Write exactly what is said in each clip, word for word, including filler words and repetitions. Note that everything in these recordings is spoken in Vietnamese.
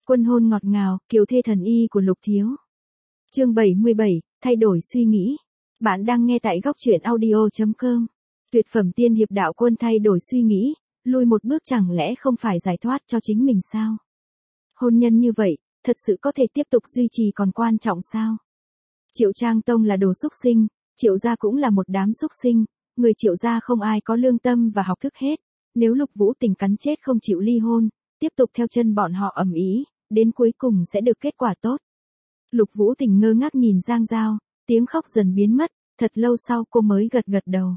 Quân hôn ngọt ngào, kiều thê thần y của Lục Thiếu. Chương bảy mươi bảy, thay đổi suy nghĩ. Bạn đang nghe tại góc truyện audio chấm com. Tuyệt phẩm tiên hiệp đạo quân thay đổi suy nghĩ, lùi một bước chẳng lẽ không phải giải thoát cho chính mình sao? Hôn nhân như vậy, thật sự có thể tiếp tục duy trì còn quan trọng sao? Triệu Trang Tông là đồ xúc sinh, Triệu gia cũng là một đám xúc sinh, người Triệu gia không ai có lương tâm và học thức hết. Nếu Lục Vũ Tình cắn chết không chịu ly hôn, tiếp tục theo chân bọn họ ầm ĩ, đến cuối cùng sẽ được kết quả tốt. Lục Vũ Tình ngơ ngác nhìn Giang Giao, tiếng khóc dần biến mất, thật lâu sau cô mới gật gật đầu.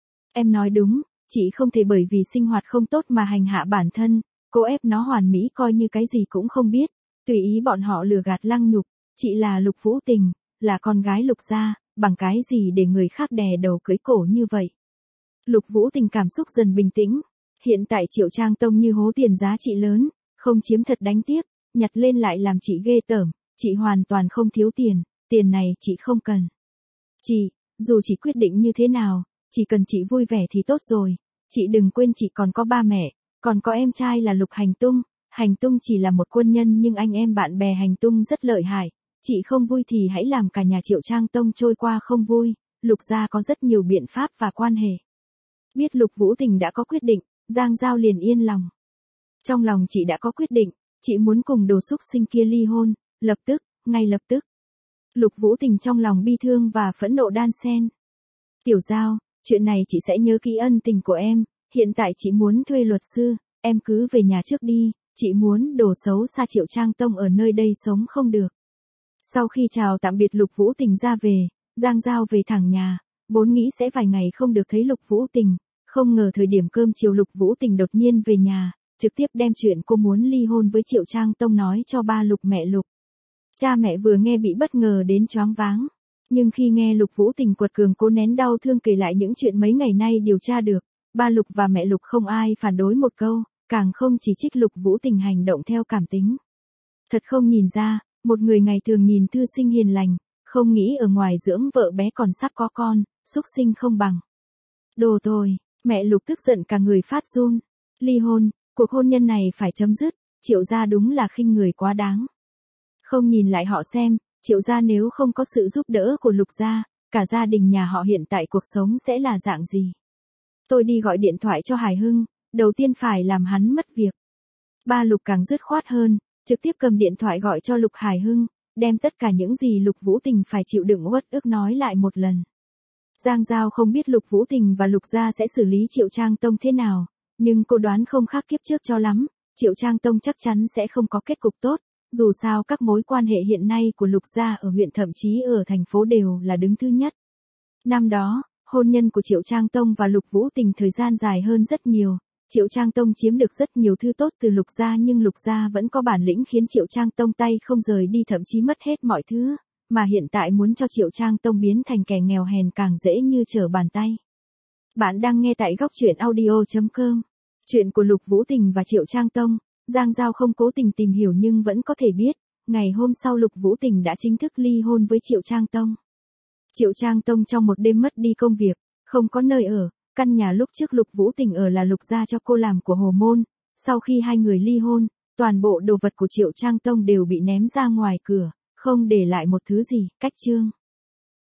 Em nói đúng, chị không thể bởi vì sinh hoạt không tốt mà hành hạ bản thân, cô ép nó hoàn mỹ coi như cái gì cũng không biết, tùy ý bọn họ lừa gạt lăng nhục, chị là Lục Vũ Tình, là con gái Lục gia, bằng cái gì để người khác đè đầu cưới cổ như vậy. Lục Vũ Tình cảm xúc dần bình tĩnh, hiện tại Triệu Trang Tông như hố tiền giá trị lớn, không chiếm thật đánh tiếc, nhặt lên lại làm chị ghê tởm, chị hoàn toàn không thiếu tiền, tiền này chị không cần. Chị, dù chị quyết định như thế nào, chỉ cần chị vui vẻ thì tốt rồi, chị đừng quên chị còn có ba mẹ, còn có em trai là Lục Hành Tung, Hành Tung chỉ là một quân nhân nhưng anh em bạn bè Hành Tung rất lợi hại, chị không vui thì hãy làm cả nhà Triệu Trang Tông trôi qua không vui, Lục gia có rất nhiều biện pháp và quan hệ. Biết Lục Vũ Tình đã có quyết định, Giang Giao liền yên lòng. Trong lòng chị đã có quyết định, chị muốn cùng đồ xúc sinh kia ly hôn, lập tức, ngay lập tức. Lục Vũ Tình trong lòng bi thương và phẫn nộ đan xen. Tiểu Giao, chuyện này chị sẽ nhớ kỹ ân tình của em, hiện tại chị muốn thuê luật sư, em cứ về nhà trước đi, chị muốn đồ xấu xa Triệu Trang Tông ở nơi đây sống không được. Sau khi chào tạm biệt Lục Vũ Tình ra về, Giang Giao về thẳng nhà, vốn nghĩ sẽ vài ngày không được thấy Lục Vũ Tình, không ngờ thời điểm cơm chiều Lục Vũ Tình đột nhiên về nhà, trực tiếp đem chuyện cô muốn ly hôn với Triệu Trang Tông nói cho ba Lục mẹ Lục. Cha mẹ vừa nghe bị bất ngờ đến choáng váng, nhưng khi nghe Lục Vũ Tình quật cường cố nén đau thương kể lại những chuyện mấy ngày nay điều tra được, ba Lục và mẹ Lục không ai phản đối một câu, càng không chỉ trích Lục Vũ Tình hành động theo cảm tính. Thật không nhìn ra, một người ngày thường nhìn thư sinh hiền lành, không nghĩ ở ngoài dưỡng vợ bé còn sắp có con, xúc sinh không bằng. Đồ tồi, mẹ Lục tức giận cả người phát run, ly hôn, cuộc hôn nhân này phải chấm dứt, Triệu gia đúng là khinh người quá đáng. Không nhìn lại họ xem, Triệu gia nếu không có sự giúp đỡ của Lục gia, cả gia đình nhà họ hiện tại cuộc sống sẽ là dạng gì. Tôi đi gọi điện thoại cho Hải Hưng, đầu tiên phải làm hắn mất việc. Ba Lục càng dứt khoát hơn, trực tiếp cầm điện thoại gọi cho Lục Hải Hưng, đem tất cả những gì Lục Vũ Tình phải chịu đựng uất ức nói lại một lần. Giang Giao không biết Lục Vũ Tình và Lục gia sẽ xử lý Triệu Trang Tông thế nào, nhưng cô đoán không khác kiếp trước cho lắm, Triệu Trang Tông chắc chắn sẽ không có kết cục tốt, dù sao các mối quan hệ hiện nay của Lục gia ở huyện thậm chí ở thành phố đều là đứng thứ nhất. Năm đó, hôn nhân của Triệu Trang Tông và Lục Vũ Tình thời gian dài hơn rất nhiều, Triệu Trang Tông chiếm được rất nhiều thứ tốt từ Lục gia nhưng Lục gia vẫn có bản lĩnh khiến Triệu Trang Tông tay không rời đi thậm chí mất hết mọi thứ, mà hiện tại muốn cho Triệu Trang Tông biến thành kẻ nghèo hèn càng dễ như trở bàn tay. Bạn đang nghe tại góc truyện audio chấm com. Chuyện của Lục Vũ Tình và Triệu Trang Tông, Giang Giao không cố tình tìm hiểu nhưng vẫn có thể biết, ngày hôm sau Lục Vũ Tình đã chính thức ly hôn với Triệu Trang Tông. Triệu Trang Tông trong một đêm mất đi công việc, không có nơi ở, căn nhà lúc trước Lục Vũ Tình ở là Lục gia cho cô làm của Hồ Môn, sau khi hai người ly hôn, toàn bộ đồ vật của Triệu Trang Tông đều bị ném ra ngoài cửa, không để lại một thứ gì, cách chương.